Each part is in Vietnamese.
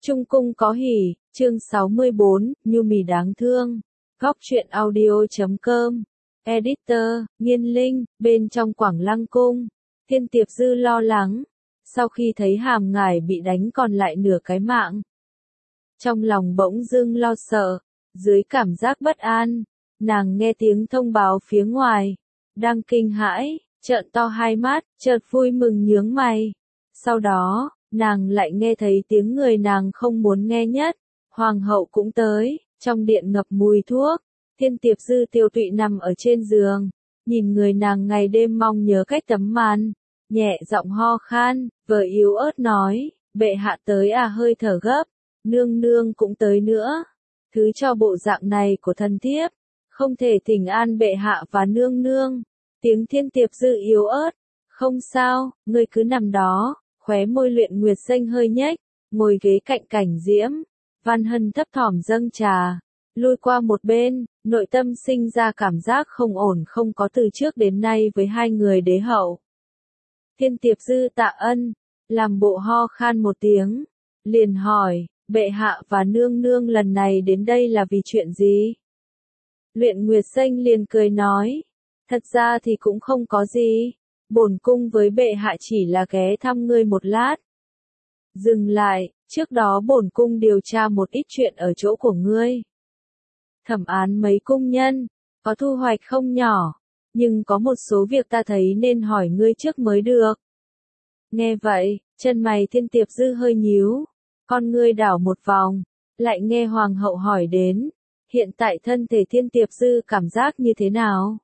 Trung cung có hỉ, chương 64, Nhu mì đáng thương. Góc truyện audio.com. Editor, Nghiên Linh, bên trong Quảng Lăng cung. Thiên Tiệp Dư lo lắng. Sau khi thấy Hàm Ngải bị đánh còn lại nửa cái mạng. Trong lòng bỗng dưng lo sợ, dưới cảm giác bất an, nàng nghe tiếng thông báo phía ngoài. Đang kinh hãi, trợn to hai mắt, chợt vui mừng nhướng mày. Sau đó, nàng lại nghe thấy tiếng người nàng không muốn nghe nhất. Hoàng hậu cũng tới, trong điện ngập mùi thuốc. Thiên Tiệp Dư tiêu tụy nằm ở trên giường, nhìn người nàng ngày đêm mong nhớ cách tấm màn, nhẹ giọng ho khan, vờ yếu ớt nói, bệ hạ tới à, hơi thở gấp, nương nương cũng tới nữa. Thứ cho bộ dạng này của thân thiếp, không thể thỉnh an bệ hạ và nương nương. Tiếng Thiên Tiệp Dư yếu ớt, không sao, ngươi cứ nằm đó. Khóe môi Luyện Nguyệt Xanh hơi nhếch, ngồi ghế cạnh Cảnh Diễm. Văn Hân thấp thỏm dâng trà, lui qua một bên, nội tâm sinh ra cảm giác không ổn không có từ trước đến nay với hai người đế hậu. Thiên Tiệp Dư tạ ân, làm bộ ho khan một tiếng, liền hỏi, bệ hạ và nương nương lần này đến đây là vì chuyện gì? Luyện Nguyệt Xanh liền cười nói, thật ra thì cũng không có gì. Bổn cung với bệ hạ chỉ là ghé thăm ngươi một lát. Dừng lại, trước đó bổn cung điều tra một ít chuyện ở chỗ của ngươi. Thẩm án mấy cung nhân, có thu hoạch không nhỏ, nhưng có một số việc ta thấy nên hỏi ngươi trước mới được. Nghe vậy, chân mày Thiên Tiệp Dư hơi nhíu, con ngươi đảo một vòng, lại nghe Hoàng hậu hỏi đến, hiện tại thân thể Thiên Tiệp Dư cảm giác như thế nào?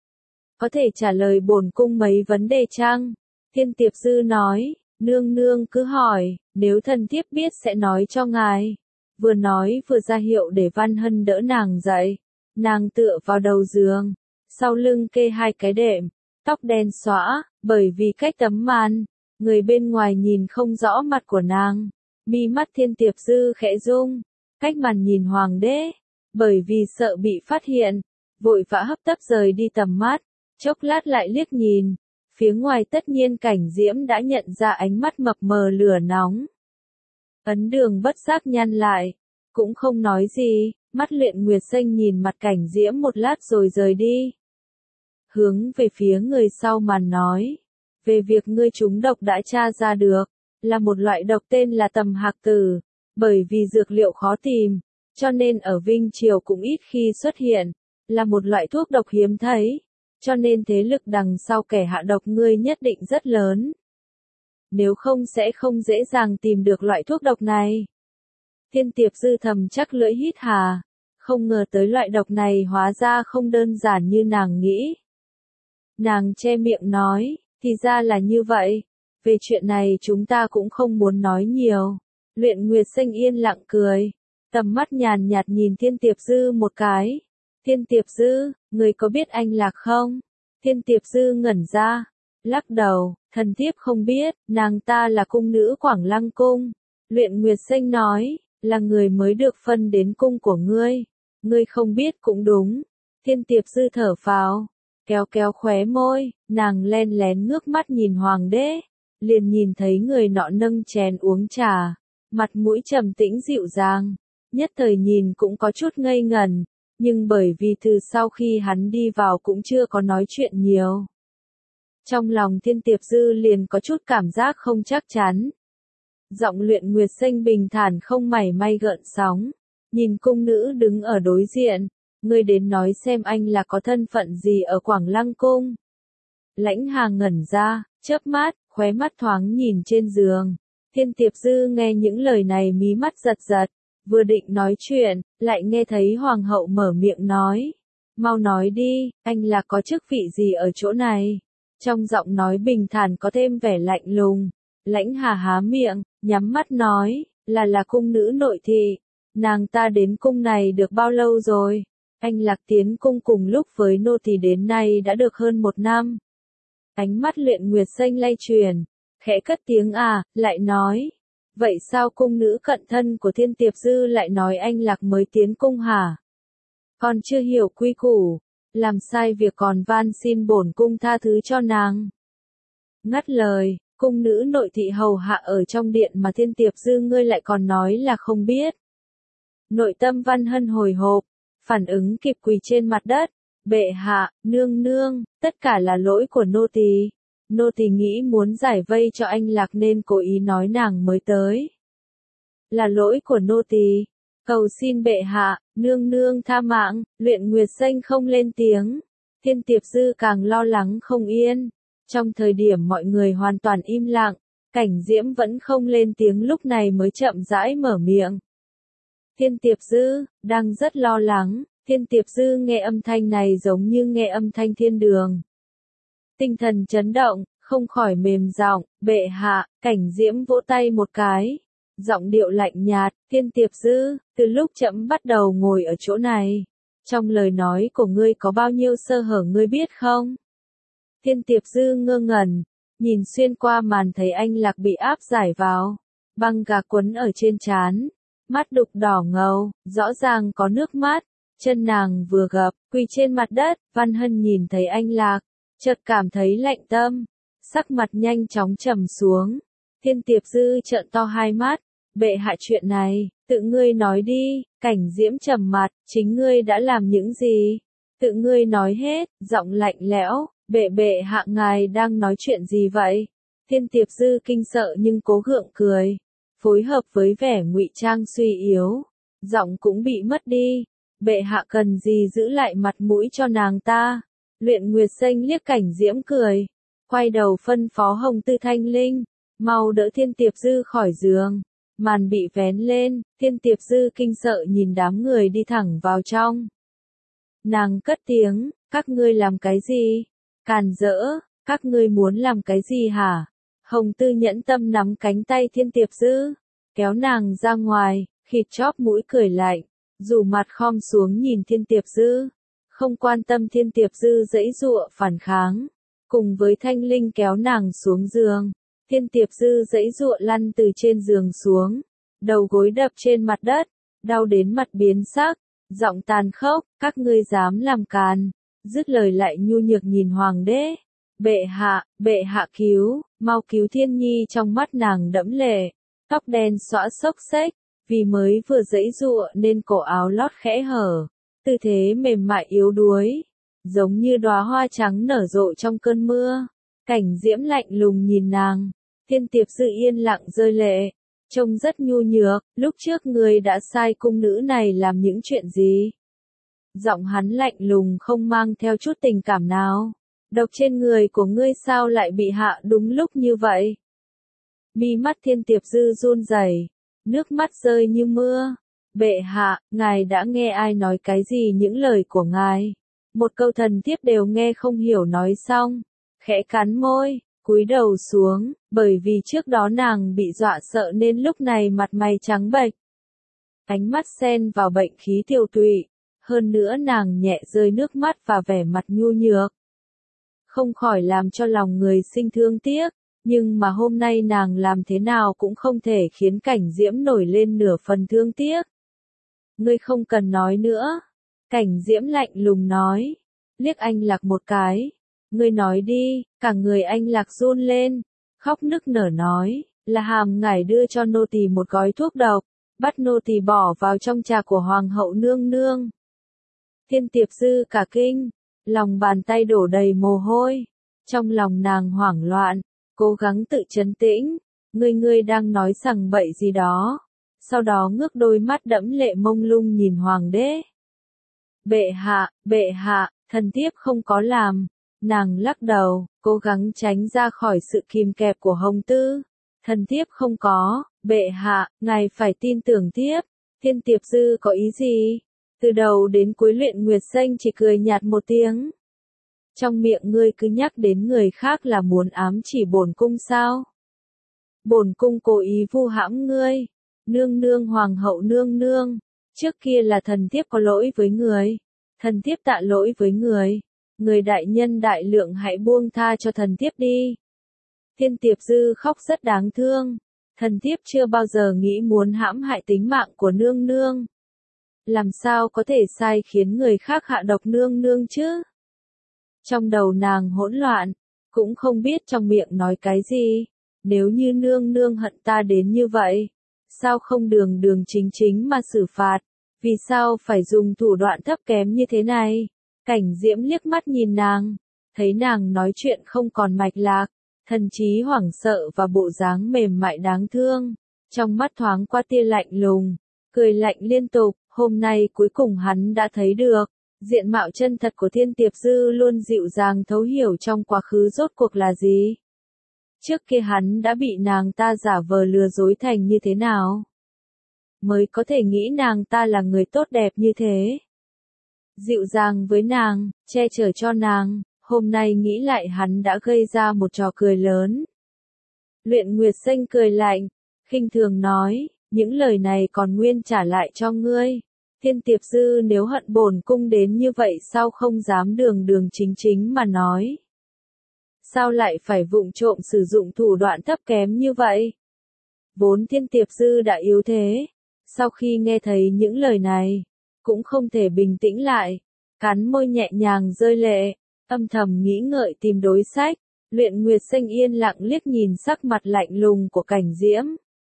Có thể trả lời bổn cung mấy vấn đề chăng? Thiên Tiệp Dư nói, nương nương cứ hỏi, nếu thần thiếp biết sẽ nói cho ngài. Vừa nói vừa ra hiệu để Văn Hân đỡ nàng dậy. Nàng tựa vào đầu giường, sau lưng kê hai cái đệm, tóc đen xõa, bởi vì cách tấm màn, người bên ngoài nhìn không rõ mặt của nàng. Mi mắt Thiên Tiệp Dư khẽ rung, cách màn nhìn hoàng đế, bởi vì sợ bị phát hiện, vội vã hấp tấp rời đi tầm mắt. Chốc lát lại liếc nhìn, phía ngoài tất nhiên Cảnh Diễm đã nhận ra ánh mắt mập mờ lửa nóng. Ấn Đường bất giác nhăn lại, cũng không nói gì, mắt Luyện Nguyệt Xanh nhìn mặt Cảnh Diễm một lát rồi rời đi. Hướng về phía người sau màn nói, về việc ngươi trúng độc đã tra ra được, là một loại độc tên là tầm hạc tử, bởi vì dược liệu khó tìm, cho nên ở Vinh Triều cũng ít khi xuất hiện, là một loại thuốc độc hiếm thấy. Cho nên thế lực đằng sau kẻ hạ độc ngươi nhất định rất lớn. Nếu không sẽ không dễ dàng tìm được loại thuốc độc này. Thiên Tiệp Dư thầm chắc lưỡi hít hà, không ngờ tới loại độc này hóa ra không đơn giản như nàng nghĩ. Nàng che miệng nói, thì ra là như vậy, về chuyện này chúng ta cũng không muốn nói nhiều. Luyện Nguyệt Xanh yên lặng cười, tầm mắt nhàn nhạt nhìn Thiên Tiệp Dư một cái. Thiên Tiệp Dư, người có biết anh Lạc không? Thiên Tiệp Dư ngẩn ra, lắc đầu, thần thiếp không biết, nàng ta là cung nữ Quảng Lăng cung. Luyện Nguyệt Xanh nói, là người mới được phân đến cung của ngươi. Ngươi không biết cũng đúng. Thiên Tiệp Dư thở phào, kéo kéo khóe môi, nàng len lén ngước mắt nhìn hoàng đế, liền nhìn thấy người nọ nâng chén uống trà, mặt mũi trầm tĩnh dịu dàng, nhất thời nhìn cũng có chút ngây ngẩn. Nhưng bởi vì từ sau khi hắn đi vào cũng chưa có nói chuyện nhiều. Trong lòng Thiên Tiệp Dư liền có chút cảm giác không chắc chắn. Giọng Luyện Nguyệt Xanh bình thản không mảy may gợn sóng. Nhìn cung nữ đứng ở đối diện. Ngươi đến nói xem anh là có thân phận gì ở Quảng Lăng cung. Lãnh Hà ngẩn ra, chớp mắt, khóe mắt thoáng nhìn trên giường. Thiên Tiệp Dư nghe những lời này mí mắt giật giật. Vừa định nói chuyện, lại nghe thấy Hoàng hậu mở miệng nói. Mau nói đi, anh là có chức vị gì ở chỗ này? Trong giọng nói bình thản có thêm vẻ lạnh lùng. Lãnh Hà há miệng, nhắm mắt nói, là cung nữ nội thị. Nàng ta đến cung này được bao lâu rồi? Anh Lạc tiến cung cùng lúc với nô tỳ đến nay đã được hơn 1 năm. Ánh mắt Luyện Nguyệt Xanh lay chuyển, khẽ cất tiếng lại nói. Vậy sao cung nữ cận thân của Thiên Tiệp Dư lại nói anh Lạc mới tiến cung hả? Còn chưa hiểu quy củ, làm sai việc còn van xin bổn cung tha thứ cho nàng. Ngắt lời, cung nữ nội thị hầu hạ ở trong điện mà Thiên Tiệp Dư ngươi lại còn nói là không biết. Nội tâm Văn Hân hồi hộp, phản ứng kịp quỳ trên mặt đất. Bệ hạ, nương nương, tất cả là lỗi của nô tỳ. Nô tỳ nghĩ muốn giải vây cho anh Lạc nên cố ý nói nàng mới tới. Là lỗi của nô tỳ. Cầu xin bệ hạ, nương nương tha mạng. Luyện Nguyệt Xanh không lên tiếng. Thiên Tiệp Dư càng lo lắng không yên. Trong thời điểm mọi người hoàn toàn im lặng, Cảnh Diễm vẫn không lên tiếng lúc này mới chậm rãi mở miệng. Thiên Tiệp Dư, đang rất lo lắng. Thiên Tiệp Dư nghe âm thanh này giống như nghe âm thanh thiên đường. Tinh thần chấn động, không khỏi mềm giọng, bệ hạ. Cảnh Diễm vỗ tay một cái. Giọng điệu lạnh nhạt, Thiên Tiệp Dư, từ lúc trẫm bắt đầu ngồi ở chỗ này, trong lời nói của ngươi có bao nhiêu sơ hở ngươi biết không? Thiên Tiệp Dư ngơ ngẩn, nhìn xuyên qua màn thấy anh Lạc bị áp giải vào, băng gạc quấn ở trên trán, mắt đục đỏ ngầu, rõ ràng có nước mắt, chân nàng vừa gập, quỳ trên mặt đất, Văn Hân nhìn thấy anh Lạc, chợt cảm thấy lạnh tâm, sắc mặt nhanh chóng trầm xuống. Thiên Tiệp Dư trợn to hai mắt, bệ hạ chuyện này, tự ngươi nói đi. Cảnh Diễm trầm mặt, chính ngươi đã làm những gì? Tự ngươi nói hết, giọng lạnh lẽo, bệ hạ ngài đang nói chuyện gì vậy? Thiên Tiệp Dư kinh sợ nhưng cố gượng cười, phối hợp với vẻ ngụy trang suy yếu, giọng cũng bị mất đi. Bệ hạ cần gì giữ lại mặt mũi cho nàng ta? Luyện Nguyệt Xanh liếc Cảnh Diễm cười, quay đầu phân phó Hồng Tư Thanh Linh, mau đỡ Thiên Tiệp Dư khỏi giường. Màn bị vén lên, Thiên Tiệp Dư kinh sợ nhìn đám người đi thẳng vào trong. Nàng cất tiếng, các ngươi làm cái gì? Càn rỡ, các ngươi muốn làm cái gì hả? Hồng Tư nhẫn tâm nắm cánh tay Thiên Tiệp Dư, kéo nàng ra ngoài, khịt chóp mũi cười lạnh, dù mặt khom xuống nhìn Thiên Tiệp Dư, không quan tâm Thiên Tiệp Dư giãy giụa phản kháng, cùng với Thanh Linh kéo nàng xuống giường. Thiên Tiệp Dư giãy giụa lăn từ trên giường xuống, đầu gối đập trên mặt đất, đau đến mặt biến sắc, giọng tàn khốc, các ngươi dám làm càn, dứt lời lại nhu nhược nhìn hoàng đế. Bệ hạ cứu, mau cứu Thiên Nhi. Trong mắt nàng đẫm lệ, tóc đen xõa xốc xếch, vì mới vừa giãy giụa nên cổ áo lót khẽ hở, tư thế mềm mại yếu đuối, giống như đóa hoa trắng nở rộ trong cơn mưa. Cảnh Diễm lạnh lùng nhìn nàng. Thiên Tiệp Dư yên lặng rơi lệ, trông rất nhu nhược, lúc trước ngươi đã sai cung nữ này làm những chuyện gì? Giọng hắn lạnh lùng không mang theo chút tình cảm nào. Độc trên người của ngươi sao lại bị hạ đúng lúc như vậy? Mi mắt Thiên Tiệp Dư run rẩy, nước mắt rơi như mưa. Bệ hạ, ngài đã nghe ai nói cái gì những lời của ngài? Một câu thần thiếp đều nghe không hiểu nói xong, khẽ cắn môi, cúi đầu xuống, bởi vì trước đó nàng bị dọa sợ nên lúc này mặt mày trắng bệch. Ánh mắt xen vào bệnh khí tiêu tụy, hơn nữa nàng nhẹ rơi nước mắt và vẻ mặt nhu nhược. Không khỏi làm cho lòng người sinh thương tiếc, nhưng mà hôm nay nàng làm thế nào cũng không thể khiến Cảnh Diễm nổi lên nửa phần thương tiếc. Ngươi không cần nói nữa. Cảnh Diễm lạnh lùng nói, liếc anh Lạc một cái. Ngươi nói đi. Cả người anh Lạc run lên, khóc nức nở nói, là hàm ngải đưa cho nô tỳ một gói thuốc độc, bắt nô tỳ bỏ vào trong trà của hoàng hậu nương nương. Thiên Tiệp Dư cả kinh, lòng bàn tay đổ đầy mồ hôi, trong lòng nàng hoảng loạn, cố gắng tự trấn tĩnh, ngươi đang nói sằng bậy gì đó, sau đó ngước đôi mắt đẫm lệ mông lung nhìn hoàng đế. Bệ hạ, thần thiếp không có làm. Nàng lắc đầu, cố gắng tránh ra khỏi sự kìm kẹp của Hồng Tư. Thần thiếp không có, bệ hạ, ngài phải tin tưởng thiếp. Thiên Tiệp Dư có ý gì? Từ đầu đến cuối Luyện Nguyệt Xanh chỉ cười nhạt một tiếng. Trong miệng ngươi cứ nhắc đến người khác là muốn ám chỉ bổn cung sao? Bổn cung cố ý vu hãm ngươi. Nương nương hoàng hậu nương nương, trước kia là thần thiếp có lỗi với người. Thần thiếp tạ lỗi với người. Người đại nhân đại lượng hãy buông tha cho thần thiếp đi. Thiên Tiệp Dư khóc rất đáng thương. Thần thiếp chưa bao giờ nghĩ muốn hãm hại tính mạng của nương nương. Làm sao có thể sai khiến người khác hạ độc nương nương chứ? Trong đầu nàng hỗn loạn, cũng không biết trong miệng nói cái gì. nếu như nương nương hận ta đến như vậy, sao không đường đường chính chính mà xử phạt, vì sao phải dùng thủ đoạn thấp kém như thế này? Cảnh Diễm liếc mắt nhìn nàng, thấy nàng nói chuyện không còn mạch lạc, thần trí hoảng sợ và bộ dáng mềm mại đáng thương, trong mắt thoáng qua tia lạnh lùng, cười lạnh liên tục, hôm nay cuối cùng hắn đã thấy được, diện mạo chân thật của Thiên Tiệp Dư luôn dịu dàng thấu hiểu trong quá khứ rốt cuộc là gì. Trước kia hắn đã bị nàng ta giả vờ lừa dối thành như thế nào? Mới có thể nghĩ nàng ta là người tốt đẹp như thế. Dịu dàng với nàng, che chở cho nàng, hôm nay nghĩ lại hắn đã gây ra một trò cười lớn. Luyện Nguyệt Xanh cười lạnh, khinh thường nói, những lời này còn nguyên trả lại cho ngươi. Thiên Tiệp Dư nếu hận bổn cung đến như vậy sao không dám đường đường chính chính mà nói? Sao lại phải vụng trộm sử dụng thủ đoạn thấp kém như vậy? Vốn Thiên Tiệp Dư đã yếu thế, sau khi nghe thấy những lời này, cũng không thể bình tĩnh lại, cắn môi nhẹ nhàng rơi lệ, âm thầm nghĩ ngợi tìm đối sách. Luyện Nguyệt Xanh yên lặng liếc nhìn sắc mặt lạnh lùng của Cảnh Diễm.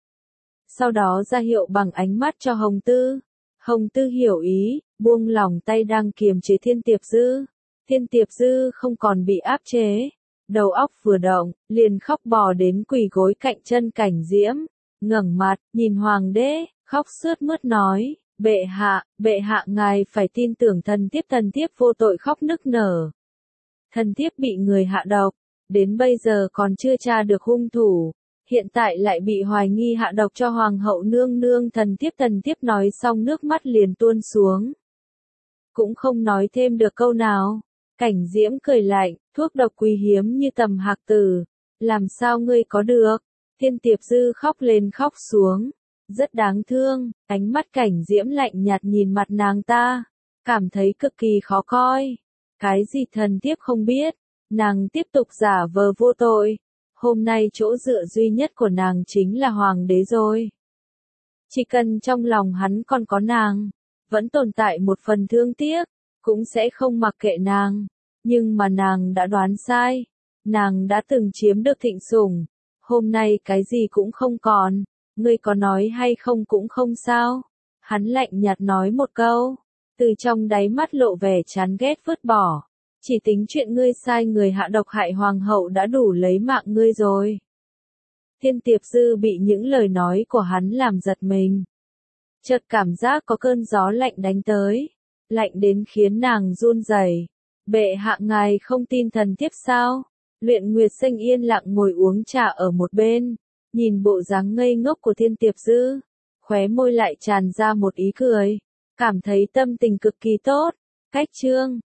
Sau đó ra hiệu bằng ánh mắt cho Hồng Tư. Hồng Tư hiểu ý, buông lỏng tay đang kiềm chế Thiên Tiệp Dư. Thiên Tiệp Dư không còn bị áp chế. Đầu óc vừa động, liền khóc bò đến quỳ gối cạnh chân Cảnh Diễm. Ngẩng mặt, nhìn Hoàng đế, khóc sướt mướt nói, bệ hạ ngài phải tin tưởng thần thiếp vô tội khóc nức nở. Thần thiếp bị người hạ độc, đến bây giờ còn chưa tra được hung thủ, hiện tại lại bị hoài nghi hạ độc cho hoàng hậu nương nương. Thần thiếp nói xong nước mắt liền tuôn xuống. Cũng không nói thêm được câu nào. Cảnh Diễm cười lạnh, thuốc độc quý hiếm như tầm hạc tử, làm sao ngươi có được? Thiên Tiệp Dư khóc lên khóc xuống, rất đáng thương, ánh mắt Cảnh Diễm lạnh nhạt nhìn mặt nàng ta, cảm thấy cực kỳ khó coi. Cái gì thần thiếp không biết, nàng tiếp tục giả vờ vô tội. Hôm nay chỗ dựa duy nhất của nàng chính là hoàng đế rồi. Chỉ cần trong lòng hắn còn có nàng, vẫn tồn tại một phần thương tiếc, cũng sẽ không mặc kệ nàng. Nhưng mà nàng đã đoán sai, nàng đã từng chiếm được thịnh sủng, hôm nay cái gì cũng không còn, ngươi có nói hay không cũng không sao. Hắn lạnh nhạt nói một câu, từ trong đáy mắt lộ vẻ chán ghét vứt bỏ. Chỉ tính chuyện ngươi sai người hạ độc hại hoàng hậu đã đủ lấy mạng ngươi rồi. Thiên Tiệp Dư bị những lời nói của hắn làm giật mình. Chợt cảm giác có cơn gió lạnh đánh tới, lạnh đến khiến nàng run rẩy. Bệ hạ ngài không tin thần thiếp sao? Luyện Nguyệt Xanh yên lặng ngồi uống trà ở một bên, nhìn bộ dáng ngây ngốc của Thiên Tiệp Dư, khóe môi lại tràn ra một ý cười, cảm thấy tâm tình cực kỳ tốt. Cách chương